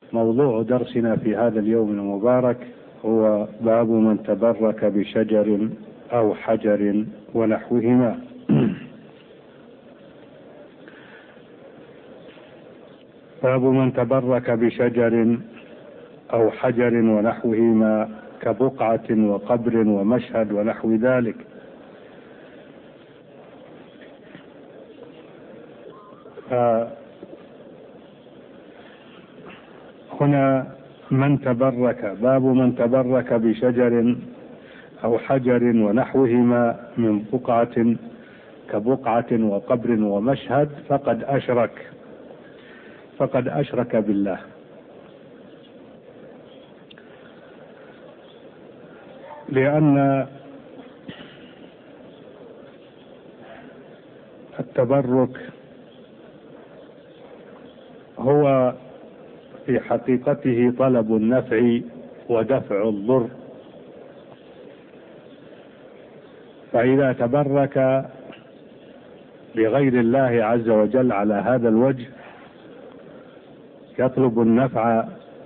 موضوع درسنا في هذا اليوم المبارك هو باب من تبرك بشجر أو حجر ونحوهما. باب من تبرك بشجر أو حجر ونحوهما كبقعة وقبر ومشهد ونحو ذلك. هنا من تبرك، باب من تبرك بشجر أو حجر ونحوهما من بقعة كبقعة وقبر ومشهد فقد أشرك بالله. لأن التبرك هو في حقيقته طلب النفع ودفع الضر، فإذا تبرك بغير الله عز وجل على هذا الوجه يطلب النفع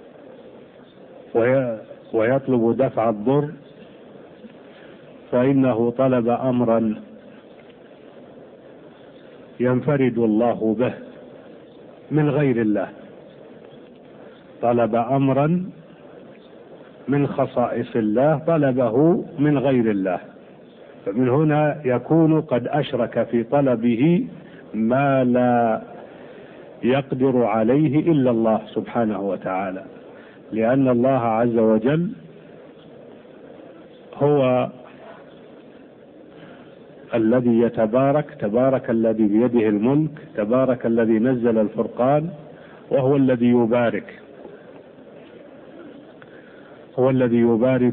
ويطلب دفع الضر، فإنه طلب أمرا ينفرد الله به من غير الله، طلب أمرا من خصائص الله طلبه من غير الله، فمن هنا يكون قد أشرك في طلبه ما لا يقدر عليه إلا الله سبحانه وتعالى، لأن الله عز وجل هو الذي يتبارك، تبارك الذي بيده الملك، تبارك الذي نزل الفرقان، وهو الذي يبارك، هو الذي يبارك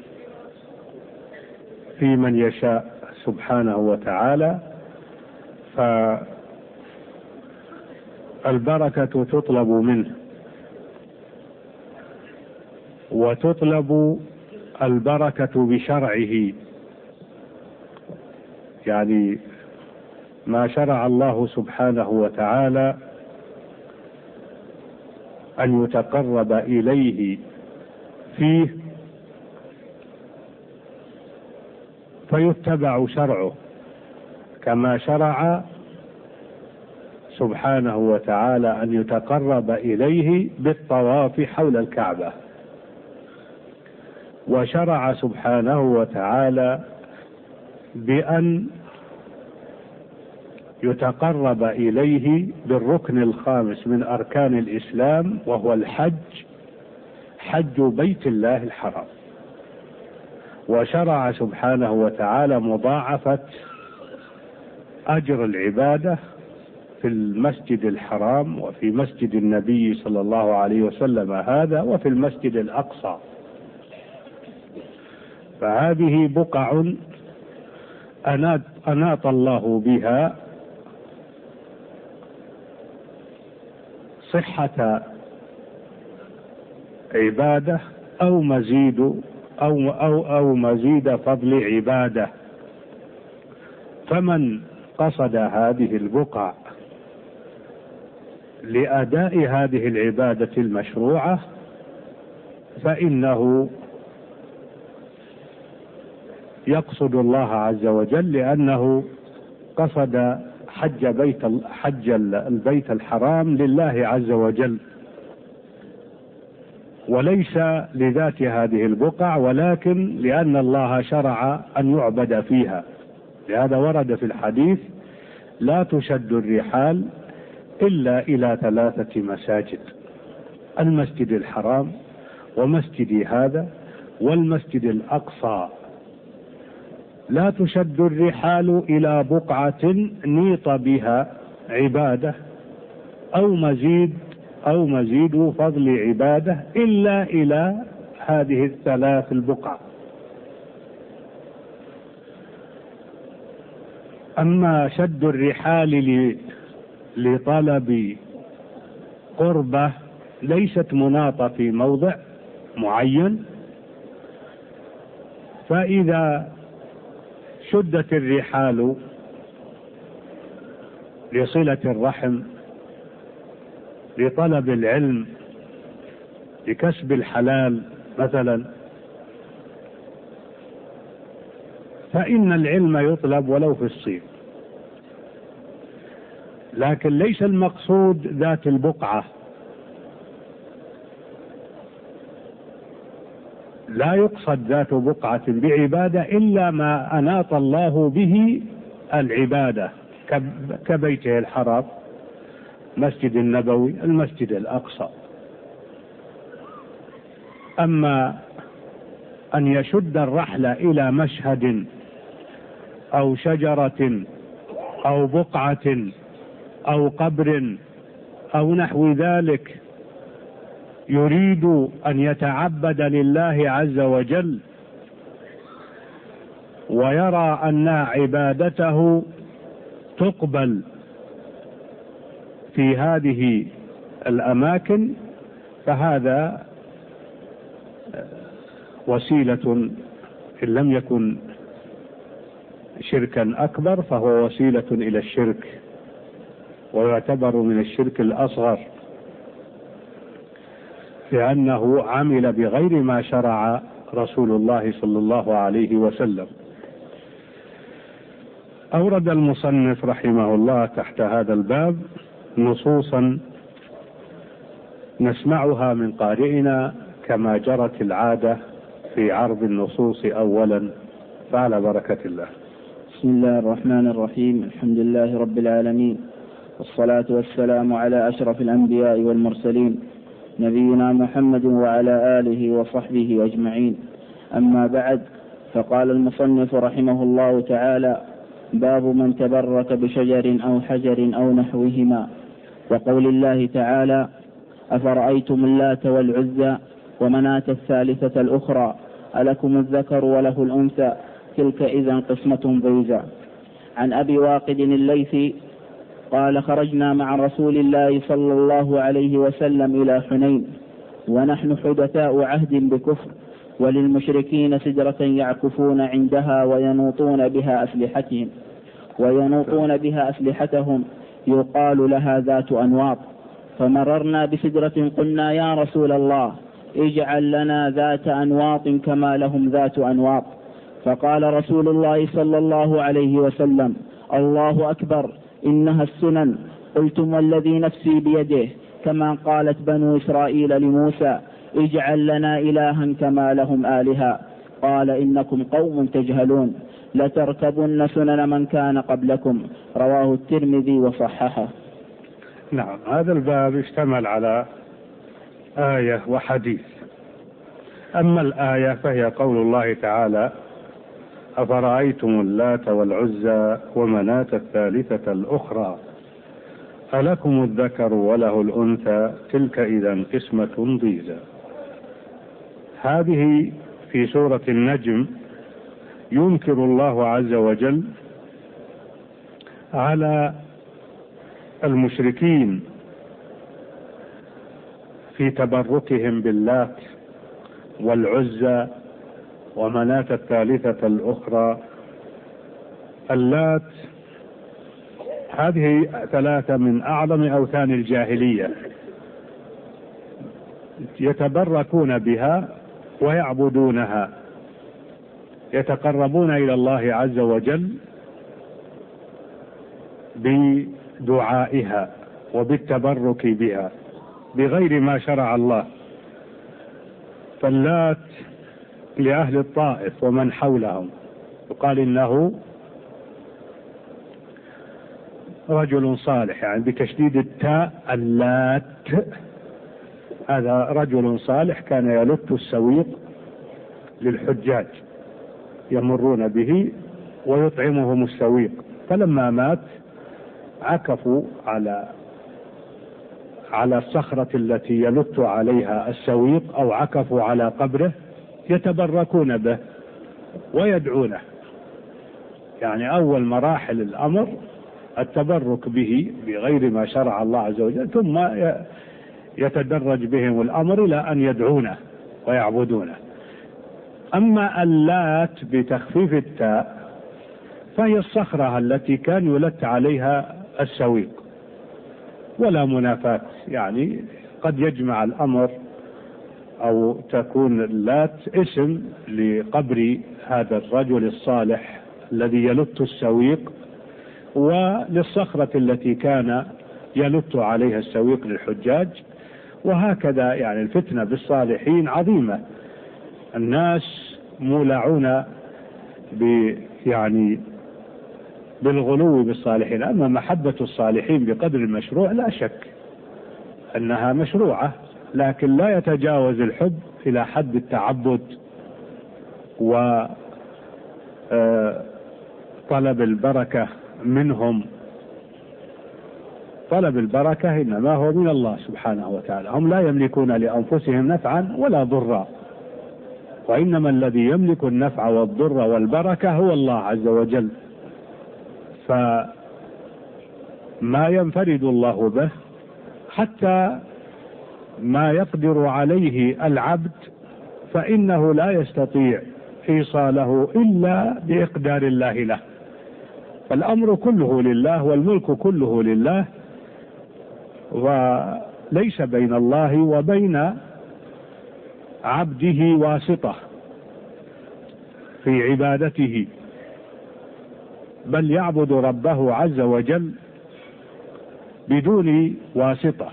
في من يشاء سبحانه وتعالى. فالبركة تطلب منه، وتطلب البركة بشرعه، يعني ما شرع الله سبحانه وتعالى أن يتقرب إليه فيه فيتبع شرعه، كما شرع سبحانه وتعالى أن يتقرب إليه بالطواف حول الكعبة، وشرع سبحانه وتعالى بأن يتقرب إليه بالركن الخامس من أركان الإسلام، وهو الحج، حج بيت الله الحرام. وشرع سبحانه وتعالى مضاعفة أجر العبادة في المسجد الحرام وفي مسجد النبي صلى الله عليه وسلم هذا، وفي المسجد الأقصى. فهذه بقع أناط الله بها صحة عبادة أو مزيد فضل عبادة. فمن قصد هذه البقع لأداء هذه العبادة المشروعة فإنه يقصد الله عز وجل، لأنه قصد حج البيت الحرام لله عز وجل، وليس لذات هذه البقع، ولكن لأن الله شرع أن يعبد فيها. لهذا ورد في الحديث: لا تشد الرحال إلا إلى 3 مساجد: المسجد الحرام، ومسجدي هذا، والمسجد الأقصى. لا تشد الرحال إلى بقعة نيط بها عبادة أو مزيد فضل عبادة إلا إلى هذه 3 البقع. أما شد الرحال لطلب قربة ليست مناطة في موضع معين، فإذا شدت الرحال لصلة الرحم، لطلب العلم، لكسب الحلال مثلا، فإن العلم يطلب ولو في الصين، لكن ليس المقصود ذات البقعة. لا يقصد ذات بقعة بعبادة إلا ما أناط الله به العبادة، كبيته الحرام، مسجد النبوي، المسجد الأقصى. أما أن يشد الرحل إلى مشهد أو شجرة أو بقعة أو قبر أو نحو ذلك يريد أن يتعبد لله عز وجل ويرى أن عبادته تقبل في هذه الأماكن، فهذا وسيلة إن لم يكن شركا أكبر فهو وسيلة إلى الشرك، ويعتبر من الشرك الأصغر، لأنه عمل بغير ما شرع رسول الله صلى الله عليه وسلم. أورد المصنف رحمه الله تحت هذا الباب نصوصا نسمعها من قارئنا كما جرت العادة في عرض النصوص أولا، فعلى بركة الله. بسم الله الرحمن الرحيم. الحمد لله رب العالمين، والصلاة والسلام على أشرف الأنبياء والمرسلين، نبينا محمد وعلى آله وصحبه أجمعين. أما بعد، فقال المصنف رحمه الله تعالى: باب من تبرك بشجر أو حجر أو نحوهما. وقول الله تعالى: أفرأيتم اللات والعزى ومناة الثالثة الأخرى ألكم الذكر وله الأنثى تلك إذا قسمة ضيزى. عن أبي واقد الليثي قال: خرجنا مع رسول الله صلى الله عليه وسلم إلى حنين ونحن حدثاء عهد بكفر، وللمشركين سدرة يعكفون عندها وينوطون بها أسلحتهم يقال لها ذات أنواط. فمررنا بسدرة قلنا: يا رسول الله، اجعل لنا ذات أنواط كما لهم ذات أنواط. فقال رسول الله صلى الله عليه وسلم: الله أكبر، إنها السنن. قلتم: والذي نفسي بيده، كما قالت بنو إسرائيل لموسى: اجعل لنا إلها كما لهم آلهة. قال: إنكم قوم تجهلون، لتركبن سنن من كان قبلكم. رواه الترمذي وصححه. نعم، هذا الباب اشتمل على آية وحديث. أما الآية فهي قول الله تعالى: أفرأيتم اللات والعزى ومناة الثالثة الأخرى ألكم الذكر وله الأنثى تلك إذا قسمة ضيزى. هذه في سورة النجم ينكر الله عز وجل على المشركين في تبركهم باللات والعزى ومناة الثالثة الأخرى. اللات هذه ثلاثة من أعظم أوثان الجاهلية، يتبركون بها ويعبدونها، يتقربون إلى الله عز وجل بدعائها وبالتبرك بها بغير ما شرع الله. فاللات لأهل الطائف ومن حولهم يقال إنه رجل صالح، يعني بتشديد التاء اللات، هذا رجل صالح كان يلت السويق للحجاج يمرون به ويطعمهم السويق، فلما مات عكفوا على الصخرة التي يلت عليها السويق أو عكفوا على قبره يتبركون به ويدعونه. يعني أول مراحل الأمر التبرك به بغير ما شرع الله عز وجل، ثم يتدرج بهم الأمر إلى أن يدعونه ويعبدونه. أما اللات بتخفيف التاء فهي الصخرة التي كان يلت عليها السويق، ولا منافاة، يعني قد يجمع الأمر أو تكون اللات اسم لقبر هذا الرجل الصالح الذي يلت السويق، وللصخرة التي كان يلت عليها السويق للحجاج. وهكذا يعني الفتنة بالصالحين عظيمة، الناس مولعون يعني بالغلو بالصالحين. أما محبة الصالحين بقدر المشروع لا شك أنها مشروعة، لكن لا يتجاوز الحب إلى حد التعبد وطلب البركة منهم. طلب البركة إنما هو من الله سبحانه وتعالى، هم لا يملكون لأنفسهم نفعا ولا ضرا، وإنما الذي يملك النفع والضر والبركة هو الله عز وجل. فما ينفرد الله به حتى ما يقدر عليه العبد فإنه لا يستطيع إيصاله إلا بإقدار الله له. فالأمر كله لله والملك كله لله، وليس بين الله وبين عبده واسطة في عبادته، بل يعبد ربه عز وجل بدون واسطة،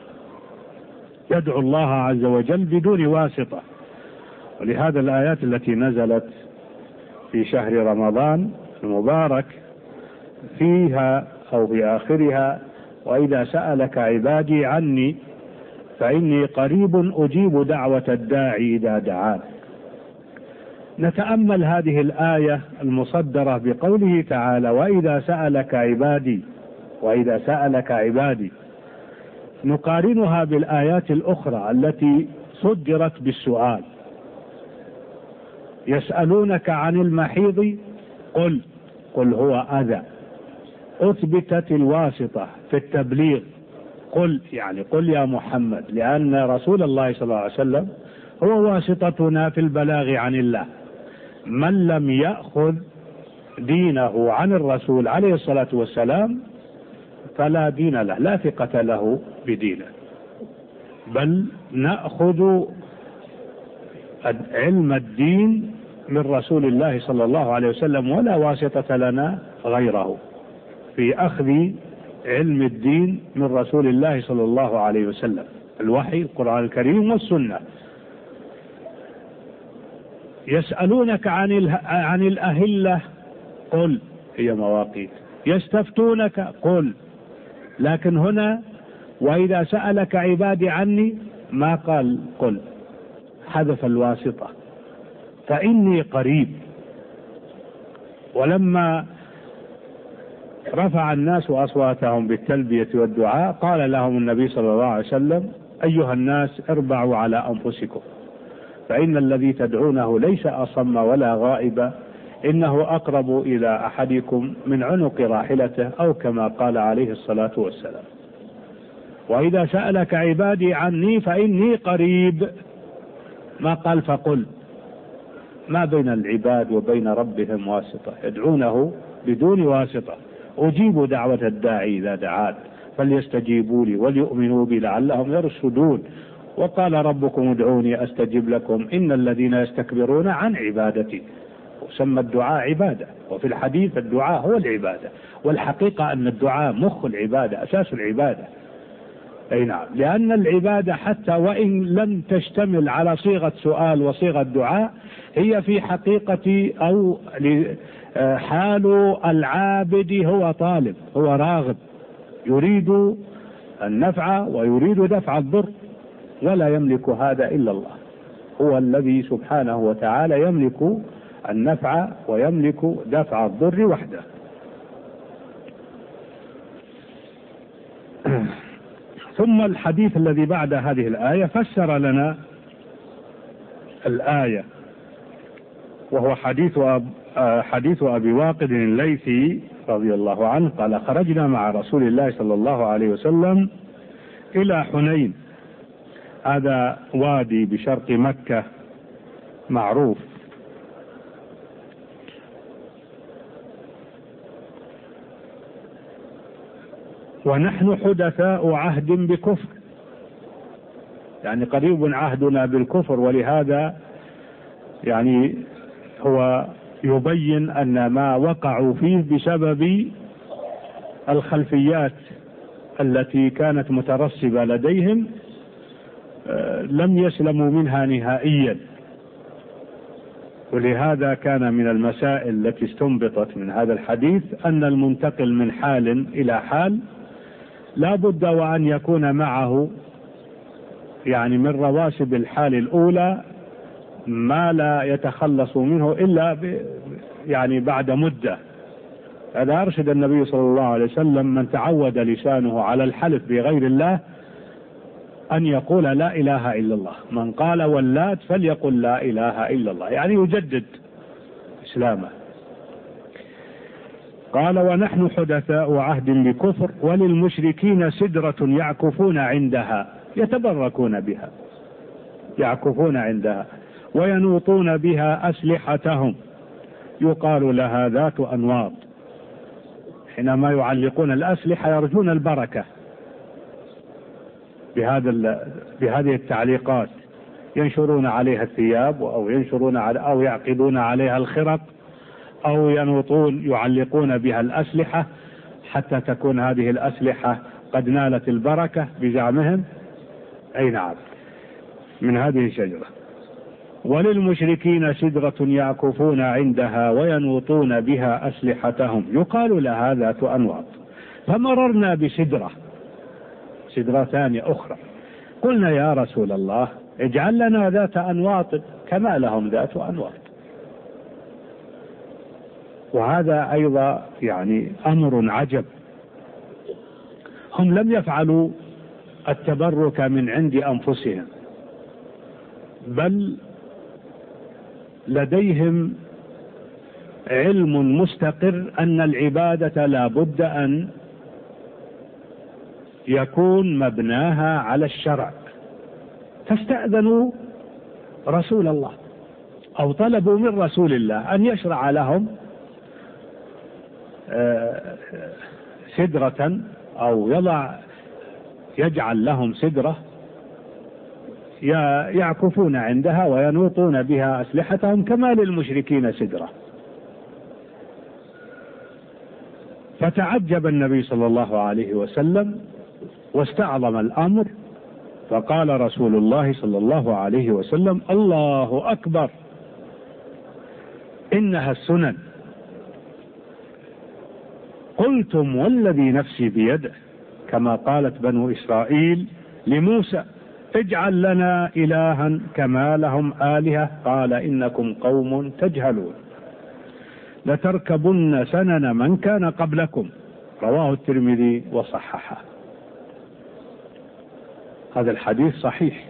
يدعو الله عز وجل بدون واسطة. ولهذا الآيات التي نزلت في شهر رمضان المبارك فيها أو في آخرها: وإذا سألك عبادي عني فإني قريب أجيب دعوة الداعي إذا دعان. نتأمل هذه الآية المصدرة بقوله تعالى: وإذا سألك عبادي، وإذا سألك عبادي، نقارنها بالآيات الأخرى التي صدرت بالسؤال: يسألونك عن المحيض قل هو أذى. أثبتت الواسطة في التبليغ، قل يعني قل يا محمد، لأن رسول الله صلى الله عليه وسلم هو واسطتنا في البلاغ عن الله. من لم يأخذ دينه عن الرسول عليه الصلاة والسلام فلا دين له، لا ثقة له بدينه، بل نأخذ علم الدين من رسول الله صلى الله عليه وسلم، ولا واسطة لنا غيره في أخذ علم الدين من رسول الله صلى الله عليه وسلم، الوحي القرآن الكريم والسنة. يسألونك عن الأهلة قل هي مواقيت، يستفتونك قل. لكن هنا وإذا سألك عبادي عني ما قال قل، حذف الواسطة، فإني قريب. ولما رفع الناس أصواتهم بالتلبية والدعاء قال لهم النبي صلى الله عليه وسلم: أيها الناس اربعوا على أنفسكم، فإن الذي تدعونه ليس أصم ولا غائب، إنه أقرب إلى أحدكم من عنق راحلته، أو كما قال عليه الصلاة والسلام. وإذا سألك عبادي عني فإني قريب، ما قال فقل. ما بين العباد وبين ربهم واسطة، يدعونه بدون واسطة. أجيب دعوة الداعي إذا دعان فليستجيبوا لي وليؤمنوا بي لعلهم يرشدون. وقال ربكم ادعوني أستجب لكم إن الذين يستكبرون عن عبادتي. وسمى الدعاء عبادة، وفي الحديث الدعاء هو العبادة، والحقيقة أن الدعاء مخ العبادة، أساس العبادة. أي نعم، لأن العبادة حتى وإن لم تشتمل على صيغة سؤال وصيغة دعاء، هي في حقيقة أو حال العابد هو طالب، هو راغب، يريد النفع ويريد دفع الضر، ولا يملك هذا إلا الله. هو الذي سبحانه وتعالى يملك النفع ويملك دفع الضر وحده. ثم الحديث الذي بعد هذه الآية فسر لنا الآية، وهو حديث أبي واقد الليثي رضي الله عنه قال: خرجنا مع رسول الله صلى الله عليه وسلم إلى حنين، هذا وادي بشرق مكة معروف، ونحن حدثاء عهد بكفر، يعني قريب عهدنا بالكفر، ولهذا يعني هو يبين أن ما وقعوا فيه بسبب الخلفيات التي كانت مترسبة لديهم، لم يسلموا منها نهائيا. ولهذا كان من المسائل التي استنبطت من هذا الحديث أن المنتقل من حال إلى حال لا بد وأن يكون معه يعني من رواسب الحال الأولى ما لا يتخلص منه إلا يعني بعد مدة. هذا أرشد النبي صلى الله عليه وسلم من تعود لسانه على الحلف بغير الله أن يقول لا إله إلا الله، من قال واللات فليقل لا إله إلا الله، يعني يجدد إسلامه. قال ونحن حدثاء عهد بكفر وللمشركين سدرة يعكفون عندها، يتبركون بها، يعكفون عندها وينوطون بها أسلحتهم، يقال لها ذات أنواط. حينما يعلقون الأسلحة يرجون البركة بهذه التعليقات، ينشرون عليها الثياب أو يعقدون عليها الخرق أو ينوطون يعلقون بها الأسلحة حتى تكون هذه الأسلحة قد نالت البركة بزعمهم. أي نعم، من هذه الشجرة. وللمشركين سدرة يعكفون عندها وينوطون بها أسلحتهم، يقال لها ذات أنواط. فمررنا بسدرة، سدرة ثانية أخرى، قلنا يا رسول الله اجعل لنا ذات أنواط كما لهم ذات أنواط. وهذا أيضا يعني أمر عجب، هم لم يفعلوا التبرك من عند أنفسهم، بل لديهم علم مستقر أن العبادة لا بد أن يكون مبناها على الشرع، فاستأذنوا رسول الله أو طلبوا من رسول الله أن يشرع لهم سدرة أو يجعل لهم سدرة يعكفون عندها وينوطون بها أسلحتهم كما للمشركين سدرة. فتعجب النبي صلى الله عليه وسلم واستعظم الأمر، فقال رسول الله صلى الله عليه وسلم الله أكبر إنها السنن. قلتم والذي نفسي بيده، كما قالت بنو إسرائيل لموسى اجعل لنا إلها كما لهم آلهة، قال إنكم قوم تجهلون لتركبن سنن من كان قبلكم، رواه الترمذي وصححه. هذا الحديث صحيح،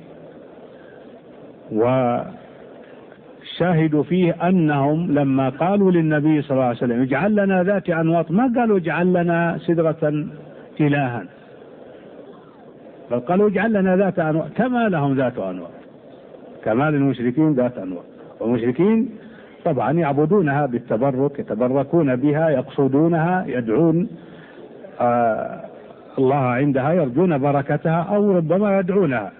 والشاهد فيه أنهم لما قالوا للنبي صلى الله عليه وسلم اجعل لنا ذات أنواط ما قالوا اجعل لنا سدرة إلها، بل قالوا اجعل لنا ذات أنواط كما لهم ذات أنواط، كما للمشركين ذات أنواط. والمشركين طبعا يعبدونها بالتبرك، يتبركون بها، يقصدونها، يدعون الله عندها، يرجون بركتها أو ربما يدعونها.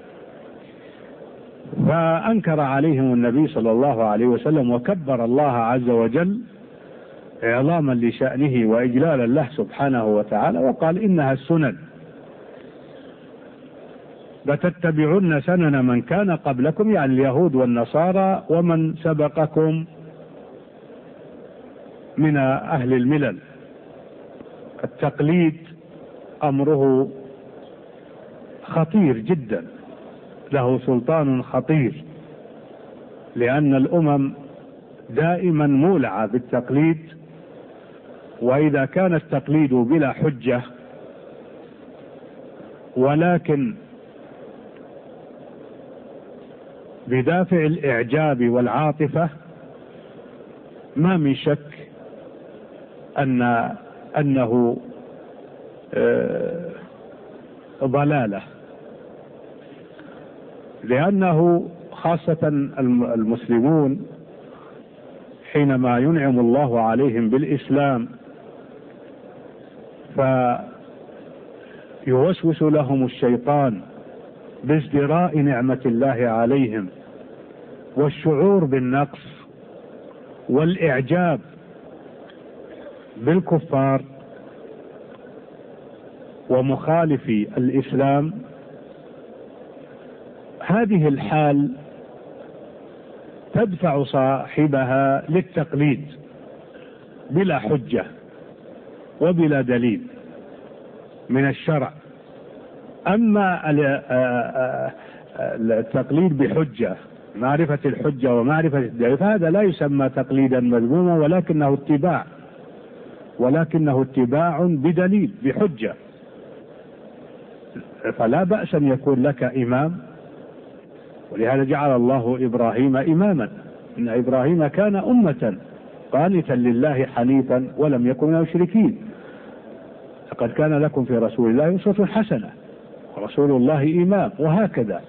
فأنكر عليهم النبي صلى الله عليه وسلم وكبر الله عز وجل إعظاما لشأنه وإجلالا له سبحانه وتعالى، وقال إنها السنن لتتبعن سنن من كان قبلكم، يعني اليهود والنصارى ومن سبقكم من أهل الملل. التقليد أمره خطير جدا، له سلطان خطير، لأن الأمم دائما مولعة بالتقليد، وإذا كان التقليد بلا حجة ولكن بدافع الإعجاب والعاطفة ما من شك أنه ضلالة، لأنه خاصة المسلمون حينما ينعم الله عليهم بالإسلام فيوسوس لهم الشيطان بازدراء نعمة الله عليهم والشعور بالنقص والإعجاب بالكفار ومخالفي الإسلام، هذه الحال تدفع صاحبها للتقليد بلا حجة وبلا دليل من الشرع. أما التقليد بحجة، معرفة الحجة ومعرفة الدليل، فهذا لا يسمى تقليدا مذموما، ولكنه اتباع بدليل بحجة. فلا بأس أن يكون لك إمام، ولهذا جعل الله إبراهيم إماما، إن إبراهيم كان أمة قانتا لله حنيفا ولم يكن من المشركين. لقد كان لكم في رسول الله أسوة حسنة، ورسول الله إمام. وهكذا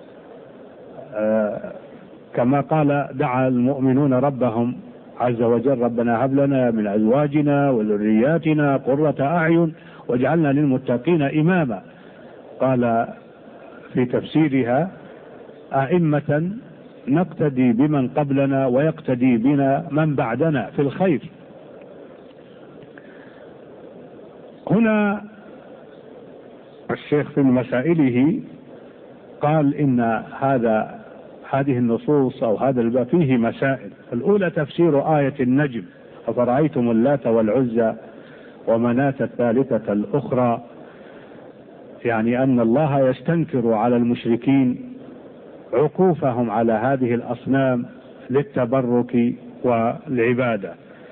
كما قال دعا المؤمنون ربهم عز وجل: ربنا هب لنا من أزواجنا وذرياتنا قرة أعين واجعلنا للمتقين إماما. قال في تفسيرها: أئمة نقتدي بمن قبلنا ويقتدي بنا من بعدنا في الخير. هنا الشيخ في مسائله قال إن هذه النصوص أو هذا الباب فيه مسائل. الأولى تفسير آية النجم: أفرأيتم اللات والعزى ومناة الثالثة الأخرى، يعني أن الله يستنكر على المشركين عكوفهم على هذه الأصنام للتبرك والعبادة.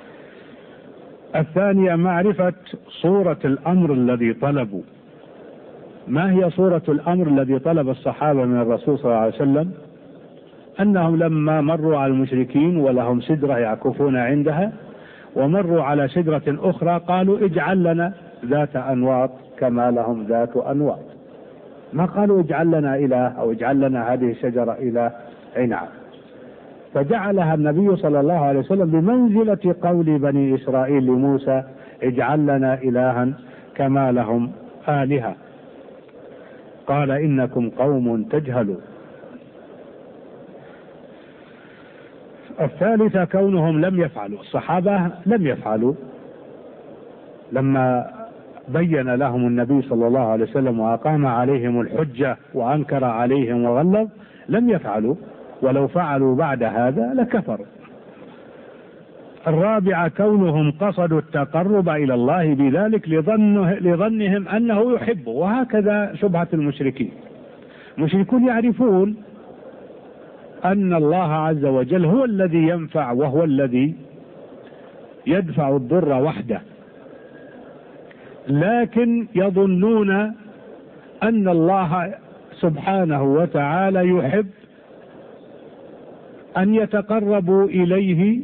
الثانية معرفة صورة الأمر الذي طلبوا. ما هي صورة الأمر الذي طلب الصحابة من الرسول صلى الله عليه وسلم؟ أنهم لما مروا على المشركين ولهم سدرة يعكفون عندها، ومروا على سدرة أخرى، قالوا: اجعل لنا ذات أنواط كما لهم ذات أنواط. ما قالوا اجعل لنا إله أو اجعل لنا هذه الشجرة إله. نعم. فجعلها النبي صلى الله عليه وسلم بمنزلة قول بني إسرائيل لموسى: اجعل لنا إلها كما لهم آلهة. قال: إنكم قوم تجهلون. الثالثة كونهم لم يفعلوا، الصحابة لم يفعلوا لما بين لهم النبي صلى الله عليه وسلم وأقام عليهم الحجة وأنكر عليهم وغلظ، لم يفعلوا، ولو فعلوا بعد هذا لكفروا. الرابعة كونهم قصدوا التقرب إلى الله بذلك لظنهم أنه يحبه. وهكذا شبهة المشركين. المشركون يعرفون أن الله عز وجل هو الذي ينفع وهو الذي يدفع الضر وحده، لكن يظنون أن الله سبحانه وتعالى يحب أن يتقربوا إليه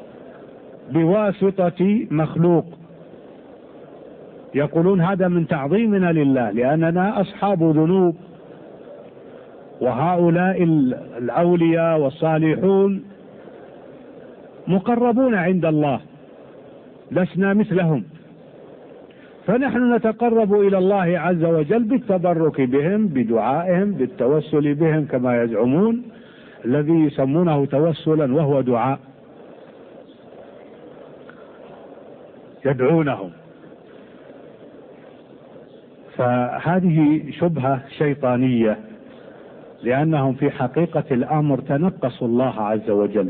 بواسطة مخلوق. يقولون: هذا من تعظيمنا لله لأننا أصحاب ذنوب، وهؤلاء الأولياء والصالحون مقربون عند الله، لسنا مثلهم، فنحن نتقرب إلى الله عز وجل بالتبرك بهم، بدعائهم، بالتوسل بهم كما يزعمون، الذي يسمونه توسلا وهو دعاء، يدعونهم. فهذه شبهة شيطانية، لأنهم في حقيقة الأمر تنقصوا الله عز وجل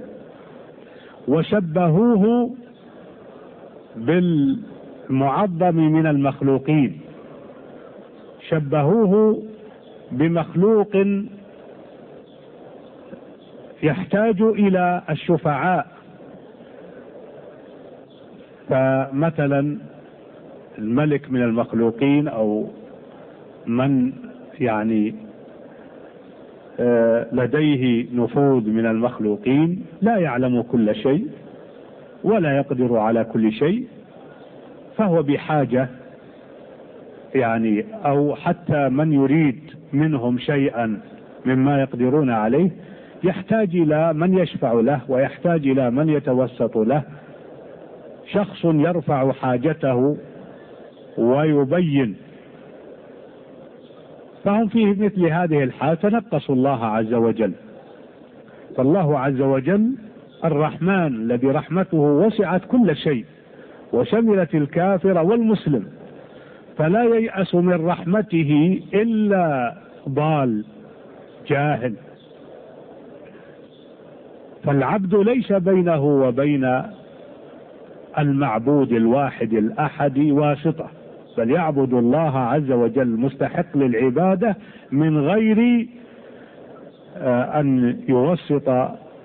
وشبهوه بالمعظم من المخلوقين، شبهوه بمخلوق يحتاج إلى الشفعاء. فمثلا الملك من المخلوقين، أو من يعني لديه نفوذ من المخلوقين، لا يعلم كل شيء ولا يقدر على كل شيء، فهو بحاجة يعني، أو حتى من يريد منهم شيئا مما يقدرون عليه يحتاج إلى من يشفع له، ويحتاج إلى من يتوسط له، شخص يرفع حاجته ويبين فهم في مثل هذه الحال تنقصوا الله عز وجل. فالله عز وجل الرحمن الذي رحمته وسعت كل شيء وشملت الكافر والمسلم، فلا ييأس من رحمته إلا ضال جاهل. فالعبد ليس بينه وبين المعبود الواحد الأحد واسطة، بل يعبد الله عز وجل مستحق للعبادة من غير أن يوسط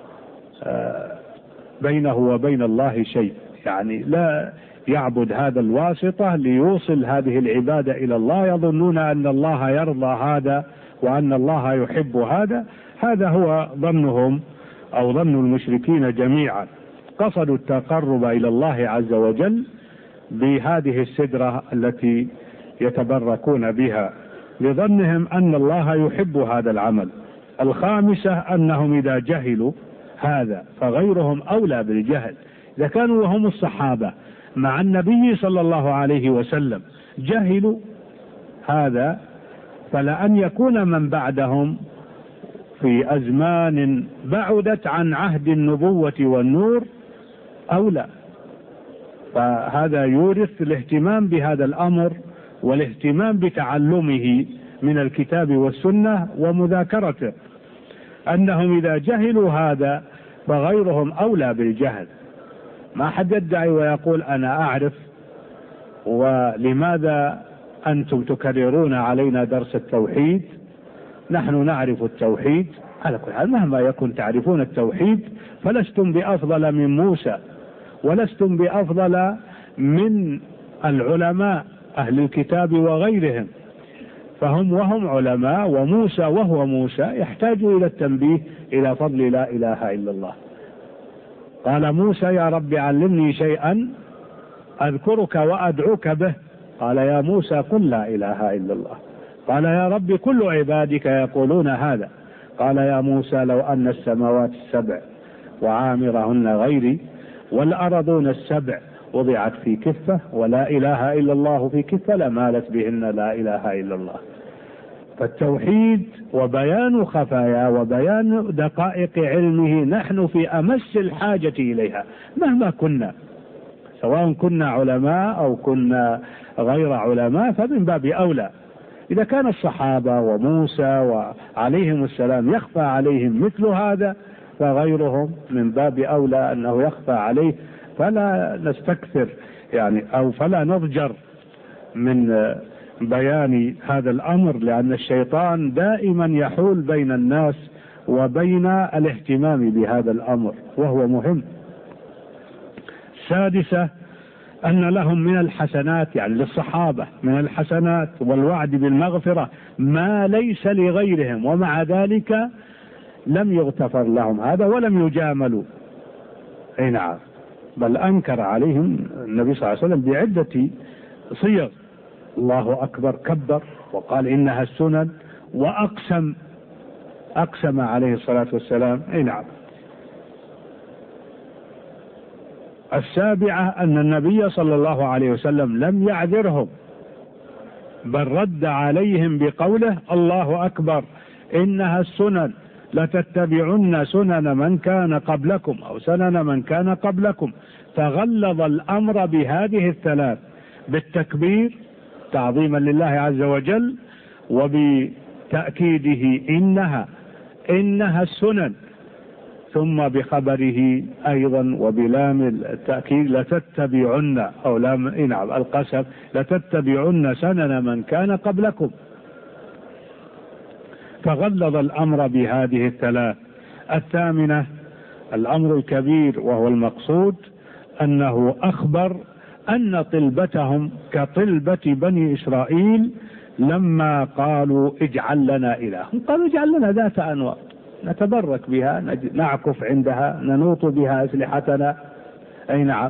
بينه وبين الله شيء، يعني لا يعبد هذا الواسطة ليوصل هذه العبادة إلى الله، يظنون أن الله يرضى هذا وأن الله يحب هذا. هذا هو ظنهم أو ظن المشركين جميعا، قصدوا التقرب إلى الله عز وجل بهذه السدرة التي يتبركون بها لظنهم أن الله يحب هذا العمل. الخامسة أنهم إذا جهلوا هذا فغيرهم أولى بالجهل. إذا كانوا وهم الصحابة مع النبي صلى الله عليه وسلم جهلوا هذا، فلأن يكون من بعدهم في أزمان بعدت عن عهد النبوة والنور أولى. فهذا يورث الاهتمام بهذا الأمر والاهتمام بتعلمه من الكتاب والسنة ومذاكرته، أنهم إذا جهلوا هذا فغيرهم أولى بالجهل. ما حد يدعي ويقول أنا أعرف، ولماذا أنتم تكررون علينا درس التوحيد؟ نحن نعرف التوحيد. على كل حال مهما يكن تعرفون التوحيد فلستم بأفضل من موسى، ولستم بأفضل من العلماء أهل الكتاب وغيرهم، فهم وهم علماء، وموسى وهو موسى يحتاج إلى التنبيه إلى فضل لا إله إلا الله. قال موسى يا رب علمني شيئا أذكرك وأدعوك به. قال يا موسى قل لا إله إلا الله. قال يا رب كل عبادك يقولون هذا. قال يا موسى لو أن السماوات السبع وعامرهن غيري والأرضون السبع وضعت في كفة ولا إله إلا الله في كفة لمالت بهن لا إله إلا الله. فالتوحيد وبيان خفايا وبيان دقائق علمه نحن في أمس الحاجة إليها مهما كنا، سواء كنا علماء أو كنا غير علماء، فمن باب أولى. إذا كان الصحابة وموسى وعليهم السلام يخفى عليهم مثل هذا، فغيرهم من باب أولى أنه يخفى عليه، فلا نستكثر يعني أو فلا نضجر من بيان هذا الأمر، لأن الشيطان دائما يحول بين الناس وبين الاهتمام بهذا الأمر وهو مهم. السادسة أن لهم من الحسنات، يعني للصحابة من الحسنات والوعد بالمغفرة ما ليس لغيرهم، ومع ذلك لم يغتفر لهم هذا ولم يجاملوا. أي نعم، بل أنكر عليهم النبي صلى الله عليه وسلم بعدة صيغ. الله أكبر كبر وقال إنها السنن، أقسم عليه الصلاة والسلام. أي نعم. السابعة أن النبي صلى الله عليه وسلم لم يعذرهم، بل رد عليهم بقوله الله أكبر إنها السنن لتتبعن سنن من كان قبلكم أو سنن من كان قبلكم. فغلظ الأمر بهذه الثلاث، بالتكبير تعظيما لله عز وجل، وبتأكيده إنها السنن، ثم بخبره أيضا وبلام التأكيد لتتبعن أو لام القسم لتتبعن سنن من كان قبلكم. فغلظ الأمر بهذه الثلاث. الثامنة الأمر الكبير وهو المقصود، أنه أخبر أن طلبتهم كطلبة بني إسرائيل لما قالوا اجعل لنا إله، قالوا اجعل لنا ذات أنواط نتبرك بها، نعكف عندها، ننوط بها أسلحتنا. أي نعم،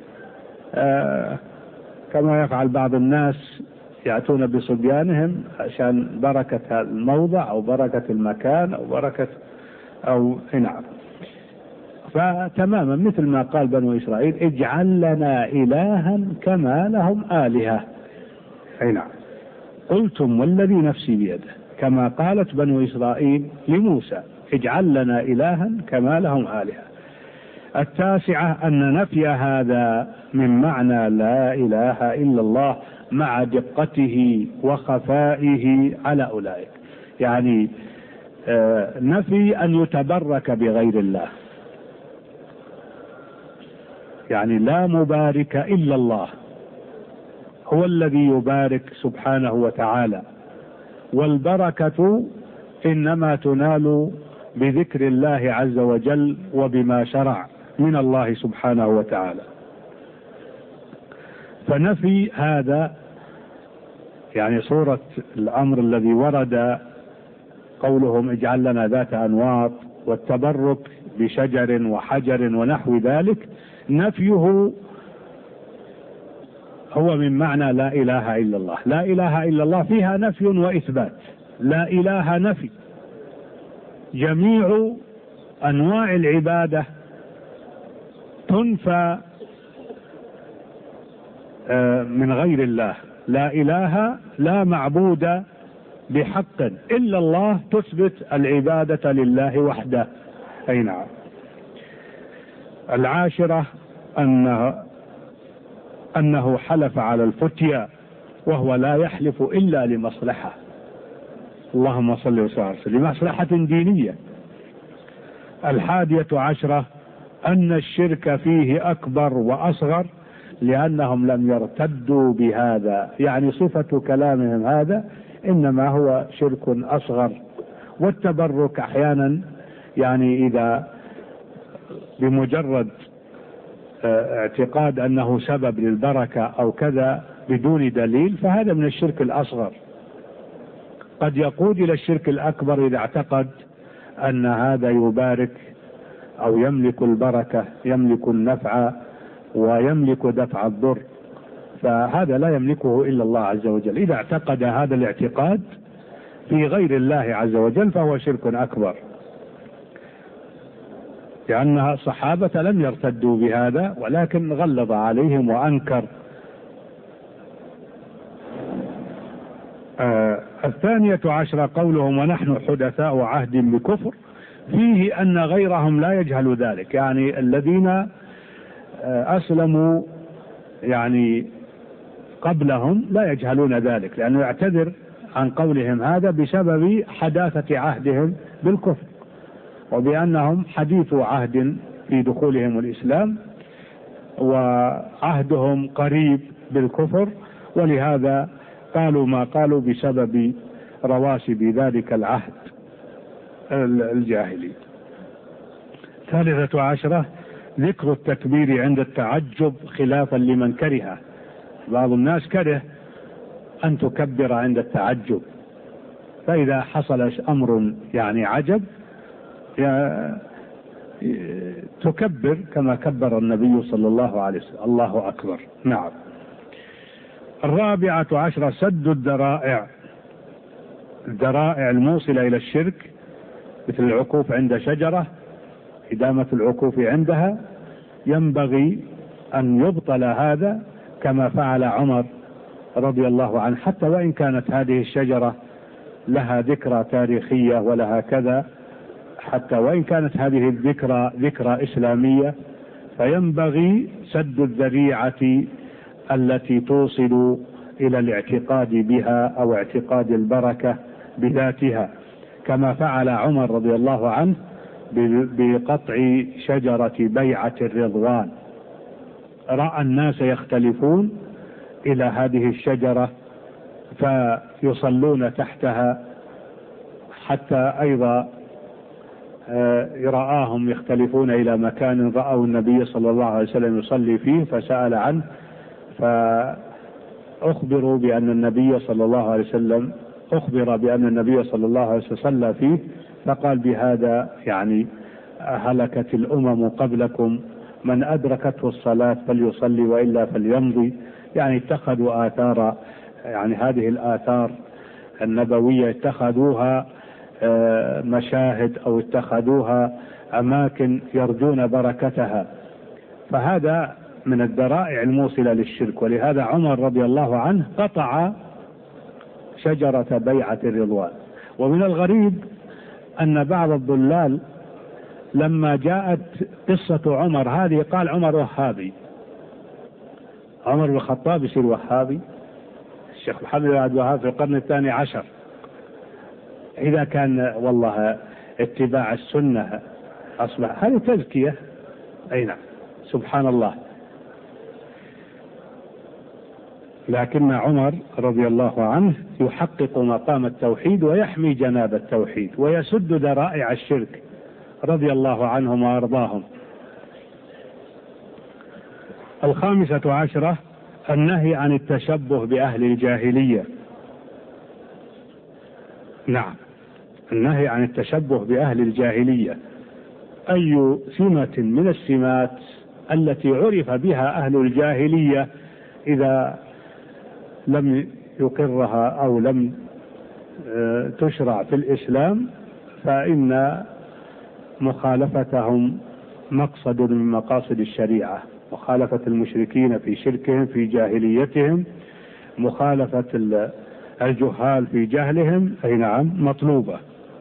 كما يفعل بعض الناس يأتون بصبيانهم عشان بركة الموضع أو بركة المكان أو بركة أو نعم. فتماما مثل ما قال بنو إسرائيل اجعل لنا إلها كما لهم آلهة. أي نعم. قلتم والذي نفسي بيده، كما قالت بنو إسرائيل لموسى اجعل لنا إلها كما لهم آلهة. 9 أن نفي هذا من معنى لا إله إلا الله مع دقته وخفائه على أولئك، يعني نفي أن يتبرك بغير الله، يعني لا مبارك إلا الله، هو الذي يبارك سبحانه وتعالى، والبركة إنما تنال بذكر الله عز وجل وبما شرع من الله سبحانه وتعالى. فنفي هذا يعني صورة الأمر الذي ورد قولهم اجعل لنا ذات أنواط والتبرك بشجر وحجر ونحو ذلك، نفيه هو من معنى لا إله إلا الله. لا إله إلا الله فيها نفي وإثبات، لا إله نفي، جميع أنواع العبادة تنفى من غير الله. لا إله لا معبود بحق إلا الله، تثبت العبادة لله وحده. أي نعم. 10 أنه حلف على الفتيا وهو لا يحلف إلا لمصلحة، اللهم صل وسلم، لمصلحة دينية. 11 أن الشرك فيه أكبر وأصغر لأنهم لم يرتدوا بهذا، يعني صفة كلامهم هذا إنما هو شرك أصغر. والتبرك أحيانا يعني إذا بمجرد اعتقاد أنه سبب للبركة أو كذا بدون دليل فهذا من الشرك الأصغر. قد يقود إلى الشرك الأكبر إذا اعتقد أن هذا يبارك أو يملك البركة، يملك النفع ويملك دفع الضر، فهذا لا يملكه إلا الله عز وجل. إذا اعتقد هذا الاعتقاد في غير الله عز وجل فهو شرك أكبر، لأن الصحابة لم يرتدوا بهذا ولكن غلظ عليهم وأنكر. 12 قولهم ونحن حدثاء عهد بكفر، فيه أن غيرهم لا يجهل ذلك، يعني الذين أسلموا يعني قبلهم لا يجهلون ذلك، لأنه يعتذر عن قولهم هذا بسبب حداثة عهدهم بالكفر، وبأنهم حديث عهد في دخولهم الإسلام وعهدهم قريب بالكفر، ولهذا قالوا ما قالوا بسبب رواسب ذلك العهد الجاهلي. 13 ذكر التكبير عند التعجب خلافا لمن كره. بعض الناس كره أن تكبر عند التعجب، فإذا حصل أمر يعني عجب تكبر كما كبر النبي صلى الله عليه وسلم، الله أكبر. نعم. 14 سد الذرائع، الذرائع الموصلة إلى الشرك مثل العكوف عند شجرة، إدامة العكوف عندها، ينبغي أن يبطل هذا كما فعل عمر رضي الله عنه، حتى وإن كانت هذه الشجرة لها ذكرى تاريخية ولها كذا، حتى وإن كانت هذه الذكرى ذكرى إسلامية، فينبغي سد الذريعة التي توصل إلى الاعتقاد بها أو اعتقاد البركة بذاتها، كما فعل عمر رضي الله عنه بقطع شجرة بيعة الرضوان. رأى الناس يختلفون إلى هذه الشجرة فيصلون تحتها، حتى أيضا رآهم يختلفون إلى مكان رأوا النبي صلى الله عليه وسلم يصلي فيه فسأل عنه، فأخبروا بأن النبي صلى الله عليه وسلم صلى فيه، فقال بهذا يعني هلكت الأمم قبلكم، من أدركته الصلاة فليصلي وإلا فليمضي. يعني اتخذوا آثار، يعني هذه الآثار النبوية اتخذوها مشاهد أو اتخذوها أماكن يرجون بركتها، فهذا من الذرائع الموصلة للشرك. ولهذا عمر رضي الله عنه قطع شجرة بيعة الرضوان. ومن الغريب أن بعض الضلال لما جاءت قصة عمر هذه قال عمر وهابي، عمر بن الخطاب يصير وهابي؟ الشيخ محمد بن عبد الوهاب في القرن الثاني عشر، إذا كان والله اتباع السنة أصبح هذه تزكية. أي نعم، سبحان الله. لكن عمر رضي الله عنه يحقق مقام التوحيد ويحمي جناب التوحيد ويسد ذرائع الشرك رضي الله عنهم وأرضاهم. 15 النهي عن التشبه بأهل الجاهلية. نعم، النهي عن التشبه بأهل الجاهلية، أي سمة من السمات التي عرف بها أهل الجاهلية إذا لم يقرها أو لم تشرع في الإسلام فإن مخالفتهم مقصد من مقاصد الشريعة، مخالفة المشركين في شركهم في جاهليتهم، مخالفة الجهال في جهلهم، أي نعم مطلوبة.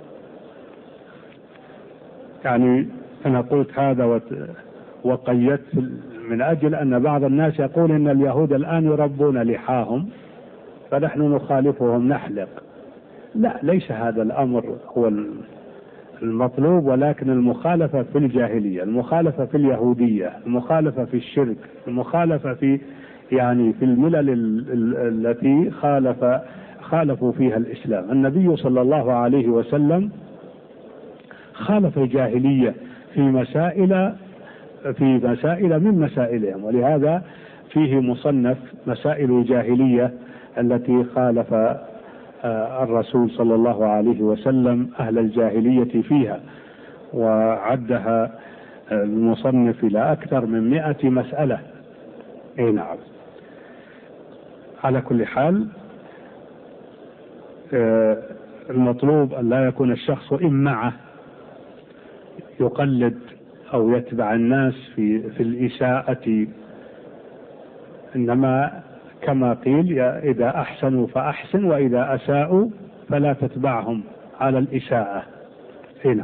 يعني أنا قلت هذا وقيدت من أجل أن بعض الناس يقول إن اليهود الآن يربون لحاهم فنحن نخالفهم نحلق. لا، ليس هذا الأمر هو المطلوب، ولكن المخالفة في الجاهلية، المخالفة في اليهودية، المخالفة في الشرك، المخالفة في في الملل التي خالفوا فيها الإسلام. النبي صلى الله عليه وسلم خالف الجاهلية في مسائل من مسائلهم، ولهذا فيه مصنف مسائل الجاهلية التي خالف الرسول صلى الله عليه وسلم أهل الجاهلية فيها، وعدها المصنف إلى أكثر من 100 مسألة. أي نعم. على كل حال المطلوب أن لا يكون الشخص إمعة يقلد أو يتبع الناس في الإساءة، إنما كما قيل إذا أحسنوا فأحسن وإذا أساءوا فلا تتبعهم على الإساءة. هنا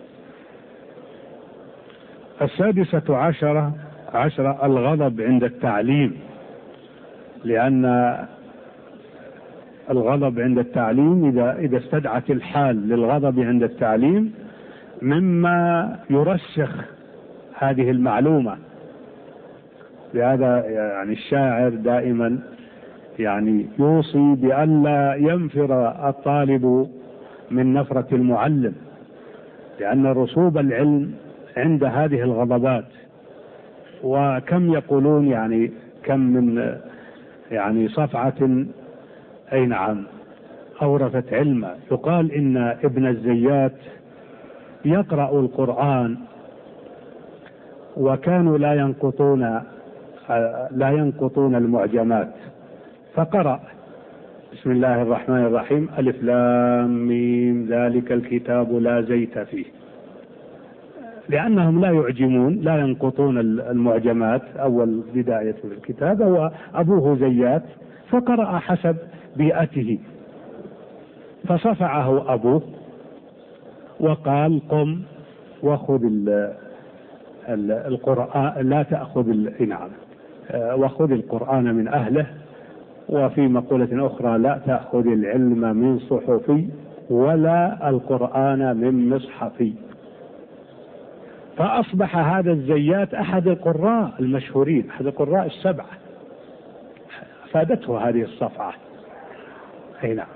16 الغضب عند التعليم، لأن الغضب عند التعليم إذا استدعت الحال للغضب عند التعليم مما يرسخ هذه المعلومة. لهذا الشاعر دائما يوصي بأن لا ينفر الطالب من نفرة المعلم، لأن رسوب العلم عند هذه الغضبات. وكم يقولون كم من صفعة أي نعم أورثت علما. يقال إن ابن الزيات يقرأ القرآن وكانوا لا ينقطون المعجمات، فقرأ بسم الله الرحمن الرحيم ألف لام ميم ذلك الكتاب لا زيت فيه، لأنهم لا يعجمون لا ينقطون المعجمات أول بداية الكتاب، وأبوه زيات فقرأ حسب بيئته، فصفعه أبوه وقال قم وخذ القرآن لا تأخذ وخذ القرآن من أهله، وفي مقولة أخرى لا تأخذ العلم من صحفي ولا القرآن من مصحفي. فأصبح هذا الزيات أحد القراء المشهورين، أحد القراء السبعة، فادته هذه الصفعة. أي نعم.